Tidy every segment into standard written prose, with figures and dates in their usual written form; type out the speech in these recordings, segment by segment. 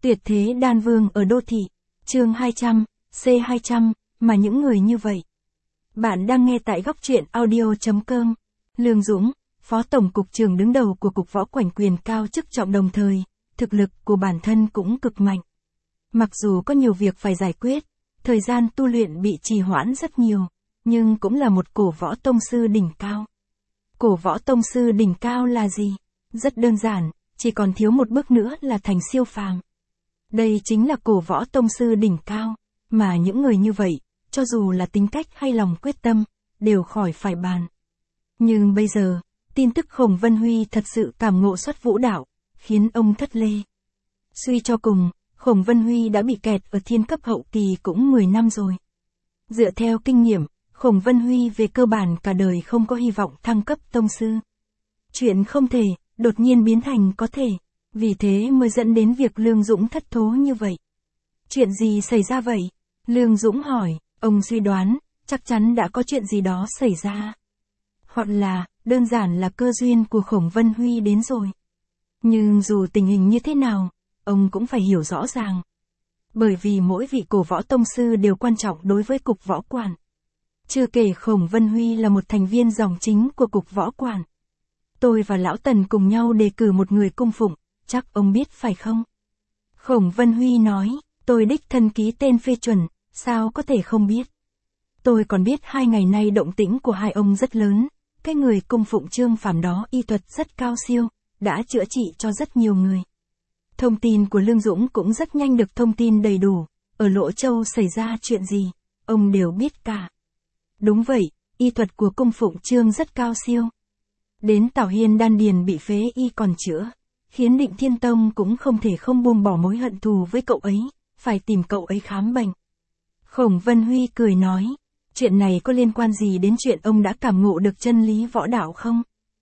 Tuyệt thế đan vương ở đô thị, chương 200, C200, mà những người như vậy. Bạn đang nghe tại góc truyện audio.com. Lương Dũng, Phó Tổng cục trưởng đứng đầu của Cục Võ Quản quyền cao chức trọng, đồng thời, thực lực của bản thân cũng cực mạnh. Mặc dù có nhiều việc phải giải quyết, thời gian tu luyện bị trì hoãn rất nhiều, nhưng cũng là một cổ võ tông sư đỉnh cao. Cổ võ tông sư đỉnh cao là gì? Rất đơn giản, chỉ còn thiếu một bước nữa là thành siêu phàm. Đây chính là cổ võ tông sư đỉnh cao, mà những người như vậy, cho dù là tính cách hay lòng quyết tâm, đều khỏi phải bàn. Nhưng bây giờ, tin tức Khổng Vân Huy thật sự cảm ngộ xuất vũ đạo, khiến ông thất lê. Suy cho cùng, Khổng Vân Huy đã bị kẹt ở thiên cấp hậu kỳ cũng 10 năm rồi. Dựa theo kinh nghiệm, Khổng Vân Huy về cơ bản cả đời không có hy vọng thăng cấp tông sư. Chuyện không thể, đột nhiên biến thành có thể, vì thế mới dẫn đến việc Lương Dũng thất thố như vậy. Chuyện gì xảy ra vậy? Lương Dũng hỏi, ông suy đoán, chắc chắn đã có chuyện gì đó xảy ra. Hoặc là, đơn giản là cơ duyên của Khổng Vân Huy đến rồi. Nhưng dù tình hình như thế nào, ông cũng phải hiểu rõ ràng. Bởi vì mỗi vị cổ võ tông sư đều quan trọng đối với Cục Võ Quản. Chưa kể Khổng Vân Huy là một thành viên dòng chính của Cục Võ Quản. Tôi và Lão Tần cùng nhau đề cử một người cung phụng, chắc ông biết phải không? Khổng Vân Huy nói, tôi đích thân ký tên phê chuẩn, sao có thể không biết? Tôi còn biết 2 ngày nay động tĩnh của hai ông rất lớn, cái người cung phụng Trương Phàm đó y thuật rất cao siêu, đã chữa trị cho rất nhiều người. Thông tin của Lương Dũng cũng rất nhanh được thông tin đầy đủ, ở Lỗ Châu xảy ra chuyện gì, ông đều biết cả. Đúng vậy, y thuật của cung phụng Trương rất cao siêu. Đến Tảo Hiên đan điền bị phế y còn chữa, khiến Định Thiên Tông cũng không thể không buông bỏ mối hận thù với cậu ấy, phải tìm cậu ấy khám bệnh. Khổng Vân Huy cười nói, chuyện này có liên quan gì đến chuyện ông đã cảm ngộ được chân lý võ đạo không?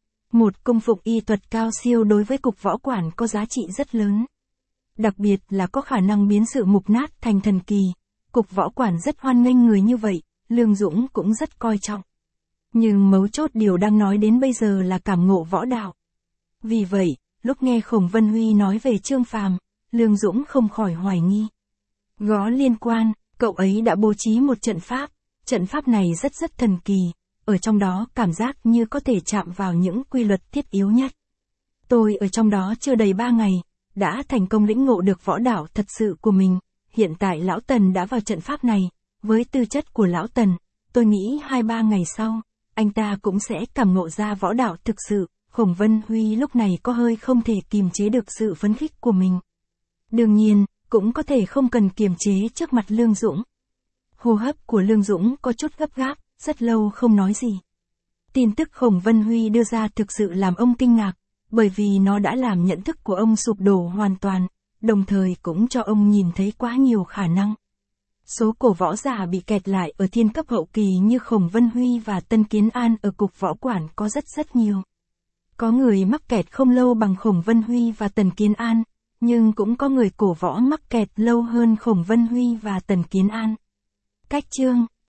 Một cung phụng y thuật cao siêu đối với Cục Võ Quản có giá trị rất lớn. Đặc biệt là có khả năng biến sự mục nát thành thần kỳ, Cục Võ Quản rất hoan nghênh người như vậy, Lương Dũng cũng rất coi trọng. Nhưng mấu chốt điều đang nói đến bây giờ là cảm ngộ võ đạo. Vì vậy, lúc nghe Khổng Vân Huy nói về Trương Phàm, Lương Dũng không khỏi hoài nghi. Có liên quan, cậu ấy đã bố trí một trận pháp này rất thần kỳ, ở trong đó cảm giác như có thể chạm vào những quy luật thiết yếu nhất. Tôi ở trong đó chưa đầy 3 ngày, đã thành công lĩnh ngộ được võ đạo thật sự của mình, hiện tại Lão Tần đã vào trận pháp này, với tư chất của Lão Tần, tôi nghĩ 2-3 ngày sau, anh ta cũng sẽ cảm ngộ ra võ đạo thực sự. Khổng Vân Huy lúc này có hơi không thể kiềm chế được sự phấn khích của mình. Đương nhiên, cũng có thể không cần kiềm chế trước mặt Lương Dũng. Hô hấp của Lương Dũng có chút gấp gáp, rất lâu không nói gì. Tin tức Khổng Vân Huy đưa ra thực sự làm ông kinh ngạc, bởi vì nó đã làm nhận thức của ông sụp đổ hoàn toàn, đồng thời cũng cho ông nhìn thấy quá nhiều khả năng. Số cổ võ giả bị kẹt lại ở thiên cấp hậu kỳ như Khổng Vân Huy và Tân Kiến An ở Cục Võ Quản có rất nhiều. Có người mắc kẹt không lâu bằng Khổng Vân Huy và Tần Kiến An, nhưng cũng có người cổ võ mắc kẹt lâu hơn Khổng Vân Huy và Tần Kiến An. Cách chương,